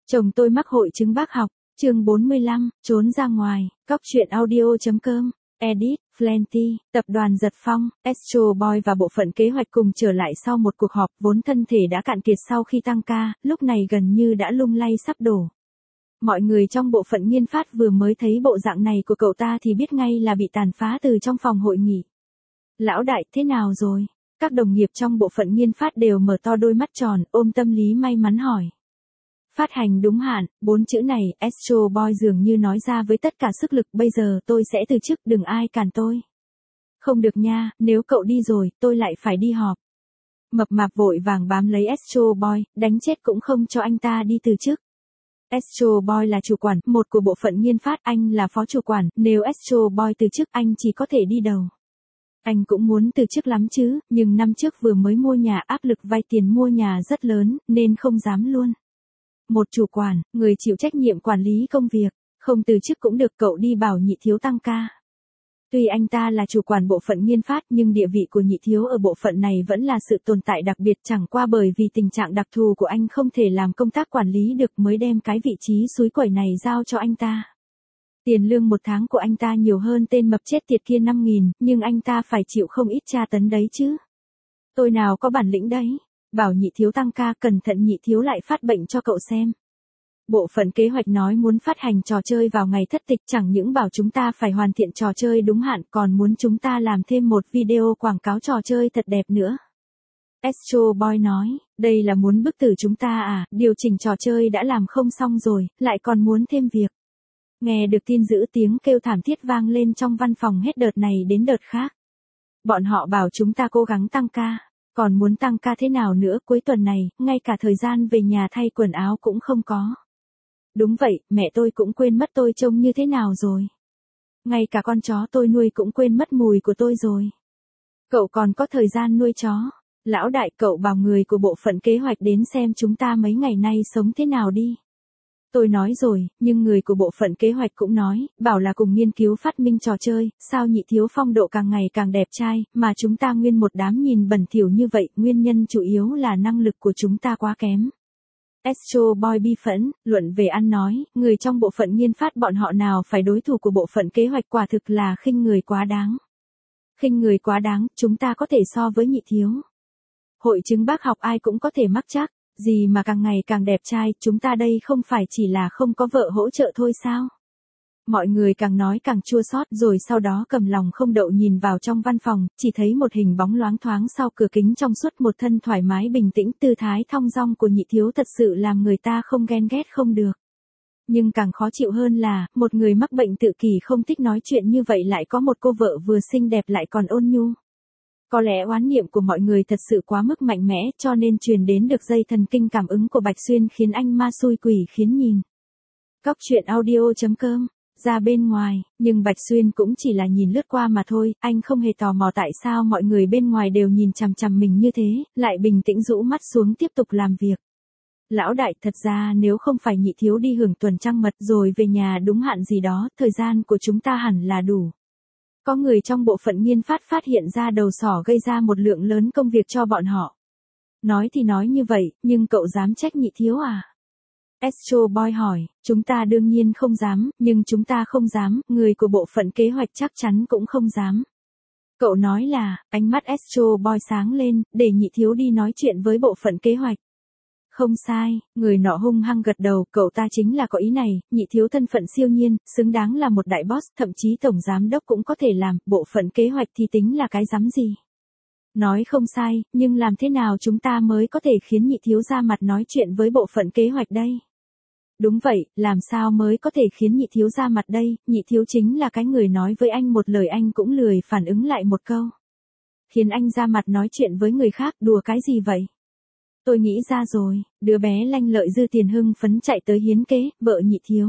Chồng tôi mắc hội chứng bác học, chương 45, trốn ra ngoài, Cóc truyện audio.com, edit, Plenty, tập đoàn Giật Phong, Astro Boy và bộ phận kế hoạch cùng trở lại sau một cuộc họp vốn thân thể đã cạn kiệt sau khi tăng ca, lúc này gần như đã lung lay sắp đổ. Mọi người trong bộ phận nghiên phát vừa mới thấy bộ dạng này của cậu ta thì biết ngay là bị tàn phá từ trong phòng hội nghị. Lão đại, thế nào rồi? Các đồng nghiệp trong bộ phận nghiên phát đều mở to đôi mắt tròn, ôm tâm lý may mắn hỏi. Phát hành đúng hạn, 4 chữ này, Astro Boy dường như nói ra với tất cả sức lực, bây giờ tôi sẽ từ chức, đừng ai cản tôi. Không được nha, nếu cậu đi rồi, tôi lại phải đi họp. Mập mạp vội vàng bám lấy Astro Boy, đánh chết cũng không cho anh ta đi từ chức. Astro Boy là chủ quản, một của bộ phận nghiên phát, anh là phó chủ quản, nếu Astro Boy từ chức anh chỉ có thể đi đầu. Anh cũng muốn từ chức lắm chứ, nhưng năm trước vừa mới mua nhà, áp lực vay tiền mua nhà rất lớn, nên không dám luôn. Một chủ quản, người chịu trách nhiệm quản lý công việc, không từ chức cũng được, cậu đi bảo Nhị Thiếu tăng ca. Tuy anh ta là chủ quản bộ phận nghiên phát nhưng địa vị của Nhị Thiếu ở bộ phận này vẫn là sự tồn tại đặc biệt, chẳng qua bởi vì tình trạng đặc thù của anh không thể làm công tác quản lý được mới đem cái vị trí xúi quẩy này giao cho anh ta. Tiền lương một tháng của anh ta nhiều hơn tên mập chết tiệt kia 5.000, nhưng anh ta phải chịu không ít tra tấn đấy chứ. Tôi nào có bản lĩnh đấy. Bảo Nhị Thiếu tăng ca, cẩn thận Nhị Thiếu lại phát bệnh cho cậu xem. Bộ phận kế hoạch nói muốn phát hành trò chơi vào ngày thất tịch, chẳng những bảo chúng ta phải hoàn thiện trò chơi đúng hạn, còn muốn chúng ta làm thêm một video quảng cáo trò chơi thật đẹp nữa. Astro Boy nói, đây là muốn bức tử chúng ta à, điều chỉnh trò chơi đã làm không xong rồi, lại còn muốn thêm việc. Nghe được tin dữ, tiếng kêu thảm thiết vang lên trong văn phòng hết đợt này đến đợt khác. Bọn họ bảo chúng ta cố gắng tăng ca. Còn muốn tăng ca thế nào nữa, cuối tuần này, ngay cả thời gian về nhà thay quần áo cũng không có. Đúng vậy, mẹ tôi cũng quên mất tôi trông như thế nào rồi. Ngay cả con chó tôi nuôi cũng quên mất mùi của tôi rồi. Cậu còn có thời gian nuôi chó. Lão đại, cậu bảo người của bộ phận kế hoạch đến xem chúng ta mấy ngày nay sống thế nào đi. Tôi nói rồi, nhưng người của bộ phận kế hoạch cũng nói, bảo là cùng nghiên cứu phát minh trò chơi, sao Nhị Thiếu phong độ càng ngày càng đẹp trai, mà chúng ta nguyên một đám nhìn bẩn thỉu như vậy, nguyên nhân chủ yếu là năng lực của chúng ta quá kém. Astro Boy bi phẫn, luận về ăn nói, người trong bộ phận nghiên phát bọn họ nào phải đối thủ của bộ phận kế hoạch, quả thực là khinh người quá đáng. Khinh người quá đáng, chúng ta có thể so với Nhị Thiếu. Hội chứng bác học ai cũng có thể mắc chắc. Gì mà càng ngày càng đẹp trai, chúng ta đây không phải chỉ là không có vợ hỗ trợ thôi sao? Mọi người càng nói càng chua xót, rồi sau đó cầm lòng không đậu nhìn vào trong văn phòng, chỉ thấy một hình bóng loáng thoáng sau cửa kính trong suốt, một thân thoải mái bình tĩnh, tư thái thong dong của Nhị Thiếu thật sự làm người ta không ghen ghét không được. Nhưng càng khó chịu hơn là, một người mắc bệnh tự kỷ không thích nói chuyện như vậy lại có một cô vợ vừa xinh đẹp lại còn ôn nhu. Có lẽ oán niệm của mọi người thật sự quá mức mạnh mẽ, cho nên truyền đến được dây thần kinh cảm ứng của Bạch Xuyên khiến anh ma xui quỷ khiến nhìn. Cóc truyện audio.com, ra bên ngoài, nhưng Bạch Xuyên cũng chỉ là nhìn lướt qua mà thôi, anh không hề tò mò tại sao mọi người bên ngoài đều nhìn chằm chằm mình như thế, lại bình tĩnh rũ mắt xuống tiếp tục làm việc. Lão đại, thật ra nếu không phải Nhị Thiếu đi hưởng tuần trăng mật rồi về nhà đúng hạn gì đó, thời gian của chúng ta hẳn là đủ. Có người trong bộ phận nghiên phát phát hiện ra đầu sỏ gây ra một lượng lớn công việc cho bọn họ. Nói thì nói như vậy, nhưng cậu dám trách Nhị Thiếu à? Astro Boy hỏi, chúng ta đương nhiên không dám, nhưng chúng ta không dám, người của bộ phận kế hoạch chắc chắn cũng không dám. Cậu nói là, ánh mắt Astro Boy sáng lên, để Nhị Thiếu đi nói chuyện với bộ phận kế hoạch. Không sai, người nọ hung hăng gật đầu, cậu ta chính là có ý này, Nhị Thiếu thân phận siêu nhiên, xứng đáng là một đại boss, thậm chí tổng giám đốc cũng có thể làm, bộ phận kế hoạch thì tính là cái rắm gì. Nói không sai, nhưng làm thế nào chúng ta mới có thể khiến Nhị Thiếu ra mặt nói chuyện với bộ phận kế hoạch đây? Đúng vậy, làm sao mới có thể khiến Nhị Thiếu ra mặt đây, Nhị Thiếu chính là cái người nói với anh một lời anh cũng lười phản ứng lại một câu. Khiến anh ra mặt nói chuyện với người khác, đùa cái gì vậy? Tôi nghĩ ra rồi, đứa bé lanh lợi Dư Tiền hưng phấn chạy tới hiến kế, vợ Nhị Thiếu.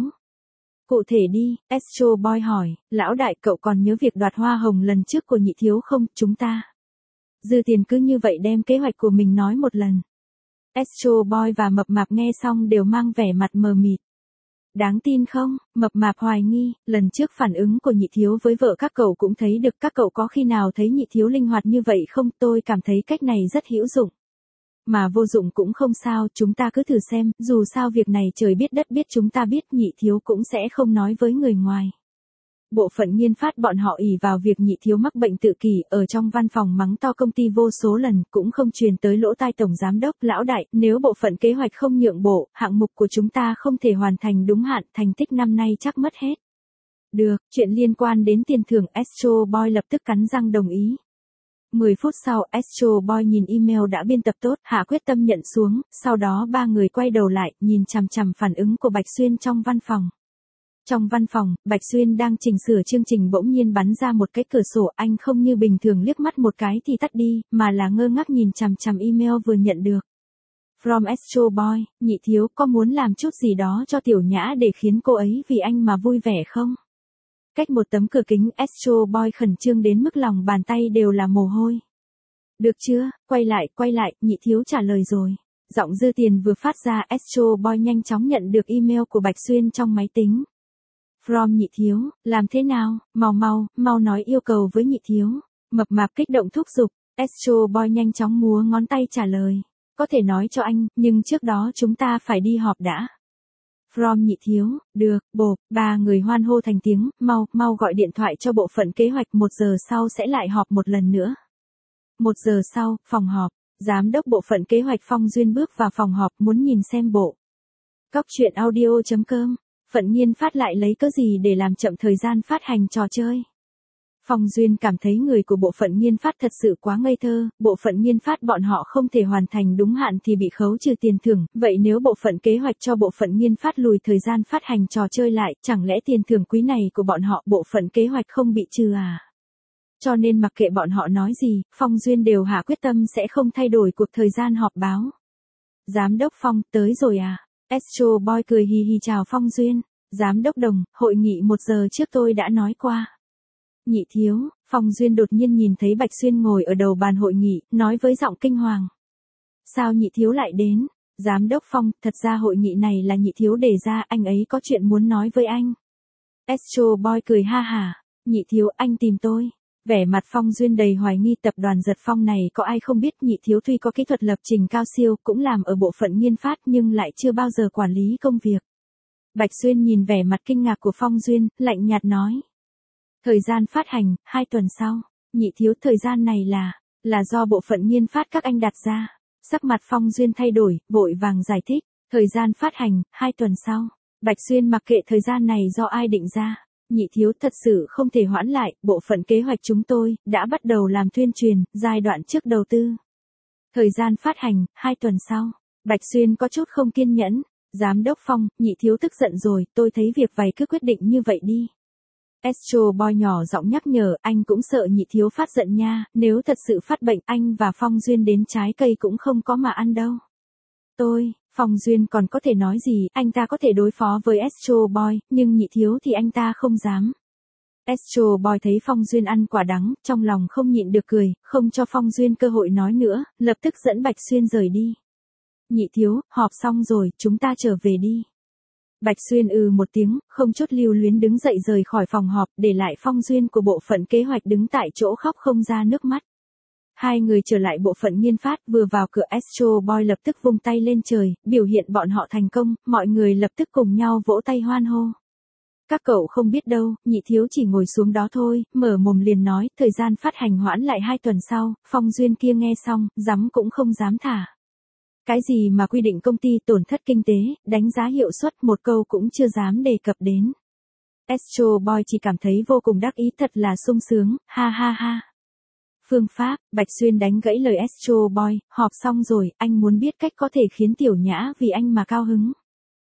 Cụ thể đi, Astro Boy hỏi, lão đại, cậu còn nhớ việc đoạt hoa hồng lần trước của Nhị Thiếu không, chúng ta. Dư Tiền cứ như vậy đem kế hoạch của mình nói một lần. Astro Boy và Mập Mạp nghe xong đều mang vẻ mặt mờ mịt. Đáng tin không, Mập Mạp hoài nghi, lần trước phản ứng của Nhị Thiếu với vợ các cậu cũng thấy được, các cậu có khi nào thấy Nhị Thiếu linh hoạt như vậy không, tôi cảm thấy cách này rất hữu dụng. mà vô dụng cũng không sao, chúng ta cứ thử xem, dù sao việc này trời biết đất biết chúng ta biết, Nhị Thiếu cũng sẽ không nói với người ngoài. Bộ phận nghiên phát bọn họ ỷ vào việc Nhị Thiếu mắc bệnh tự kỷ, ở trong văn phòng mắng to công ty vô số lần, cũng không truyền tới lỗ tai tổng giám đốc. Lão đại, nếu bộ phận kế hoạch không nhượng bộ, hạng mục của chúng ta không thể hoàn thành đúng hạn, thành tích năm nay chắc mất hết. Được, chuyện liên quan đến tiền thưởng, Astro Boy lập tức cắn răng đồng ý. 10 phút sau, Astro Boy nhìn email đã biên tập tốt, hạ quyết tâm nhận xuống, sau đó ba người quay đầu lại, nhìn chằm chằm phản ứng của Bạch Xuyên trong văn phòng. Trong văn phòng, Bạch Xuyên đang chỉnh sửa chương trình bỗng nhiên bắn ra một cái cửa sổ, anh không như bình thường liếc mắt một cái thì tắt đi, mà là ngơ ngác nhìn chằm chằm email vừa nhận được. From Astro Boy, Nhị Thiếu có muốn làm chút gì đó cho Tiểu Nhã để khiến cô ấy vì anh mà vui vẻ không? Cách một tấm cửa kính, Astro Boy khẩn trương đến mức lòng bàn tay đều là mồ hôi. Được chưa, quay lại, Nhị Thiếu trả lời rồi. Giọng Dư Tiền vừa phát ra, Astro Boy nhanh chóng nhận được email của Bạch Xuyên trong máy tính. From Nhị Thiếu, làm thế nào, mau nói yêu cầu với Nhị Thiếu. Mập mạp kích động thúc giục, Astro Boy nhanh chóng múa ngón tay trả lời. Có thể nói cho anh, nhưng trước đó chúng ta phải đi họp đã. From Nhị Thiếu, được, bộp, ba người hoan hô thành tiếng, mau gọi điện thoại cho bộ phận kế hoạch, 1 giờ sau sẽ lại họp một lần nữa. 1 giờ sau, phòng họp, giám đốc bộ phận kế hoạch Phong Duyên bước vào phòng họp muốn nhìn xem bộ. Cóc truyện audio.com, phận nghiên phát lại lấy cớ gì để làm chậm thời gian phát hành trò chơi. Phong Duyên cảm thấy người của bộ phận nghiên phát thật sự quá ngây thơ, bộ phận nghiên phát bọn họ không thể hoàn thành đúng hạn thì bị khấu trừ tiền thưởng, vậy nếu bộ phận kế hoạch cho bộ phận nghiên phát lùi thời gian phát hành trò chơi lại, chẳng lẽ tiền thưởng quý này của bọn họ bộ phận kế hoạch không bị trừ à? Cho nên mặc kệ bọn họ nói gì, Phong Duyên đều hạ quyết tâm sẽ không thay đổi cuộc thời gian họp báo. Giám đốc Phong, tới rồi à? Astro Boy cười hì hì chào Phong Duyên. Giám đốc Đồng, hội nghị 1 giờ trước tôi đã nói qua. Nhị Thiếu, Phong Duyên đột nhiên nhìn thấy Bạch Xuyên ngồi ở đầu bàn hội nghị, nói với giọng kinh hoàng. Sao Nhị Thiếu lại đến? Giám đốc Phong, thật ra hội nghị này là Nhị Thiếu đề ra, anh ấy có chuyện muốn nói với anh. Astro Boy cười ha hả. Nhị Thiếu, anh tìm tôi. Vẻ mặt Phong Duyên đầy hoài nghi, tập đoàn Giật Phong này có ai không biết, Nhị Thiếu tuy có kỹ thuật lập trình cao siêu, cũng làm ở bộ phận nghiên phát nhưng lại chưa bao giờ quản lý công việc. Bạch Xuyên nhìn vẻ mặt kinh ngạc của Phong Duyên, lạnh nhạt nói. Thời gian phát hành, 2 tuần sau. Nhị Thiếu, thời gian này là do bộ phận nghiên phát các anh đặt ra. Sắc mặt Phong Duyên thay đổi, vội vàng giải thích. Thời gian phát hành, 2 tuần sau. Bạch Xuyên mặc kệ thời gian này do ai định ra. Nhị Thiếu, thật sự không thể hoãn lại, bộ phận kế hoạch chúng tôi đã bắt đầu làm tuyên truyền, giai đoạn trước đầu tư. Thời gian phát hành, 2 tuần sau. Bạch Xuyên có chút không kiên nhẫn. Giám đốc Phong, Nhị Thiếu tức giận rồi, tôi thấy việc vậy cứ quyết định như vậy đi. Astro Boy nhỏ giọng nhắc nhở, anh cũng sợ Nhị Thiếu phát giận nha, nếu thật sự phát bệnh anh và Phong Duyên đến trái cây cũng không có mà ăn đâu. Phong Duyên còn có thể nói gì, anh ta có thể đối phó với Astro Boy, nhưng Nhị Thiếu thì anh ta không dám. Astro Boy thấy Phong Duyên ăn quả đắng, trong lòng không nhịn được cười, không cho Phong Duyên cơ hội nói nữa, lập tức dẫn Bạch Xuyên rời đi. Nhị Thiếu, họp xong rồi, chúng ta trở về đi. Bạch Xuyên một tiếng, không chút lưu luyến đứng dậy rời khỏi phòng họp, để lại Phong Duyên của bộ phận kế hoạch đứng tại chỗ khóc không ra nước mắt. Hai người trở lại bộ phận nghiên phát, vừa vào cửa Astro Boy lập tức vung tay lên trời, biểu hiện bọn họ thành công, mọi người lập tức cùng nhau vỗ tay hoan hô. Các cậu không biết đâu, Nhị Thiếu chỉ ngồi xuống đó thôi, mở mồm liền nói, thời gian phát hành hoãn lại 2 tuần sau. Phong Duyên kia nghe xong, dám cũng không dám thả. Cái gì mà quy định công ty tổn thất kinh tế, đánh giá hiệu suất, một câu cũng chưa dám đề cập đến. Astro Boy chỉ cảm thấy vô cùng đắc ý, thật là sung sướng, ha ha ha. Phương pháp, Bạch Xuyên đánh gãy lời Astro Boy, họp xong rồi, anh muốn biết cách có thể khiến Tiểu Nhã vì anh mà cao hứng.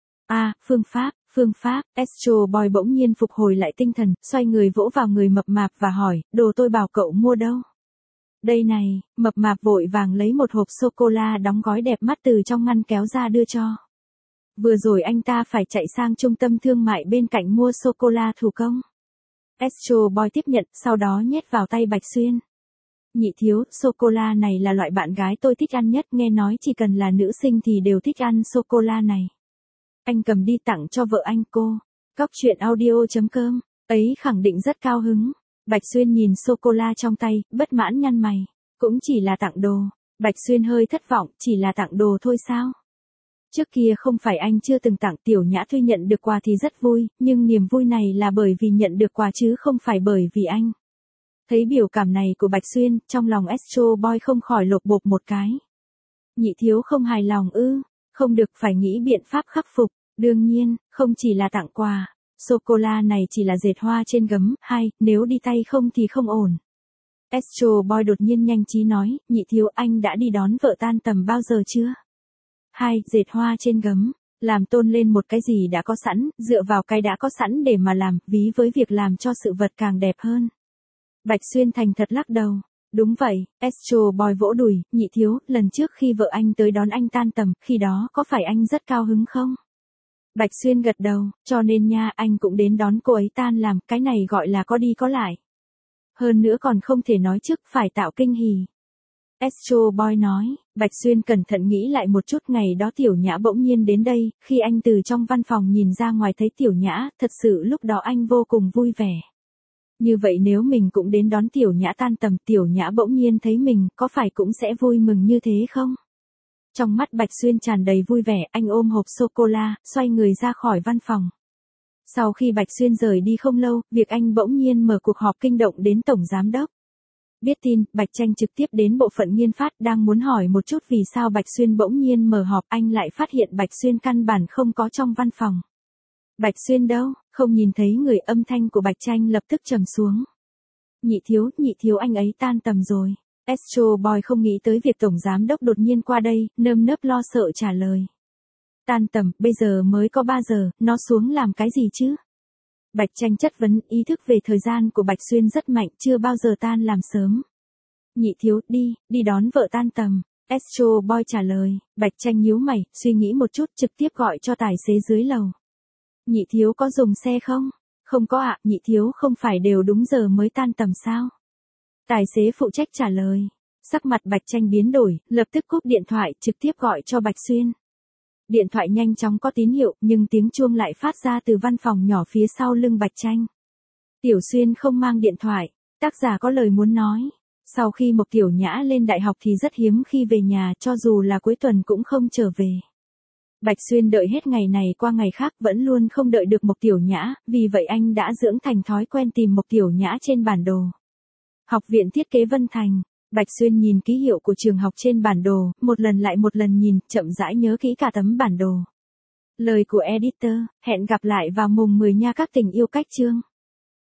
Phương pháp, Astro Boy bỗng nhiên phục hồi lại tinh thần, xoay người vỗ vào người mập mạp và hỏi, đồ tôi bảo cậu mua đâu? Đây này, mập mạp vội vàng lấy một hộp sô-cô-la đóng gói đẹp mắt từ trong ngăn kéo ra đưa cho. Vừa rồi anh ta phải chạy sang trung tâm thương mại bên cạnh mua sô-cô-la thủ công. Astro Boy tiếp nhận, sau đó nhét vào tay Bạch Xuyên. Nhị Thiếu, sô-cô-la này là loại bạn gái tôi thích ăn nhất, nghe nói chỉ cần là nữ sinh thì đều thích ăn sô-cô-la này. Anh cầm đi tặng cho vợ anh cô. Cóc truyện audio.com, ấy khẳng định rất cao hứng. Bạch Xuyên nhìn sô-cô-la trong tay, bất mãn nhăn mày. Cũng chỉ là tặng đồ. Bạch Xuyên hơi thất vọng, chỉ là tặng đồ thôi sao? Trước kia không phải anh chưa từng tặng Tiểu Nhã tuy nhận được quà thì rất vui, nhưng niềm vui này là bởi vì nhận được quà chứ không phải bởi vì anh. Thấy biểu cảm này của Bạch Xuyên, trong lòng Astro Boy không khỏi lột bột một cái. Nhị thiếu không hài lòng ư, không được phải nghĩ biện pháp khắc phục, đương nhiên, không chỉ là tặng quà, sô-cô-la này chỉ là dệt hoa trên gấm, hay, nếu đi tay không thì không ổn. Astro Boy đột nhiên nhanh trí nói, nhị thiếu anh đã đi đón vợ tan tầm bao giờ chưa? Hai, dệt hoa trên gấm, làm tôn lên một cái gì đã có sẵn, dựa vào cái đã có sẵn để mà làm, ví với việc làm cho sự vật càng đẹp hơn. Bạch Xuyên thành thật lắc đầu. Đúng vậy, Astro Boy vỗ đùi, nhị thiếu, lần trước khi vợ anh tới đón anh tan tầm, khi đó có phải anh rất cao hứng không? Bạch Xuyên gật đầu, cho nên nha, anh cũng đến đón cô ấy tan làm, cái này gọi là có đi có lại. Hơn nữa còn không thể nói trước, phải tạo kinh hỉ. Astro Boy nói, Bạch Xuyên cẩn thận nghĩ lại một chút, ngày đó Tiểu Nhã bỗng nhiên đến đây, khi anh từ trong văn phòng nhìn ra ngoài thấy Tiểu Nhã, thật sự lúc đó anh vô cùng vui vẻ. Như vậy nếu mình cũng đến đón Tiểu Nhã tan tầm, Tiểu Nhã bỗng nhiên thấy mình, có phải cũng sẽ vui mừng như thế không? Trong mắt Bạch Xuyên tràn đầy vui vẻ, anh ôm hộp sô-cô-la, xoay người ra khỏi văn phòng. Sau khi Bạch Xuyên rời đi không lâu, việc anh bỗng nhiên mở cuộc họp kinh động đến Tổng Giám Đốc. Biết tin, Bạch Tranh trực tiếp đến bộ phận nghiên phát, đang muốn hỏi một chút vì sao Bạch Xuyên bỗng nhiên mở họp, anh lại phát hiện Bạch Xuyên căn bản không có trong văn phòng. Bạch Xuyên đâu, không nhìn thấy người, âm thanh của Bạch Tranh lập tức trầm xuống. Nhị thiếu anh ấy tan tầm rồi. Astro Boy không nghĩ tới việc Tổng Giám Đốc đột nhiên qua đây, nơm nớp lo sợ trả lời. Tan tầm, bây giờ mới có 3 giờ, nó xuống làm cái gì chứ? Bạch Tranh chất vấn, ý thức về thời gian của Bạch Xuyên rất mạnh, chưa bao giờ tan làm sớm. Nhị thiếu, đi đón vợ tan tầm. Astro Boy trả lời, Bạch Tranh nhíu mày, suy nghĩ một chút, trực tiếp gọi cho tài xế dưới lầu. Nhị thiếu có dùng xe không? Không có ạ, nhị thiếu không phải đều đúng giờ mới tan tầm sao? Tài xế phụ trách trả lời. Sắc mặt Bạch Tranh biến đổi, lập tức cúp điện thoại, trực tiếp gọi cho Bạch Xuyên. Điện thoại nhanh chóng có tín hiệu, nhưng tiếng chuông lại phát ra từ văn phòng nhỏ phía sau lưng Bạch Tranh. Tiểu Xuyên không mang điện thoại, tác giả có lời muốn nói. Sau khi Mộc Tiểu Nhã lên đại học thì rất hiếm khi về nhà, cho dù là cuối tuần cũng không trở về. Bạch Xuyên đợi hết ngày này qua ngày khác vẫn luôn không đợi được Mộc Tiểu Nhã, vì vậy anh đã dưỡng thành thói quen tìm Mộc Tiểu Nhã trên bản đồ. Học viện Thiết kế Vân Thành. Bạch Xuyên nhìn ký hiệu của trường học trên bản đồ, một lần lại một lần nhìn, chậm rãi nhớ kỹ cả tấm bản đồ. Lời của editor, hẹn gặp lại vào mùng 10 nha các tình yêu cách chương.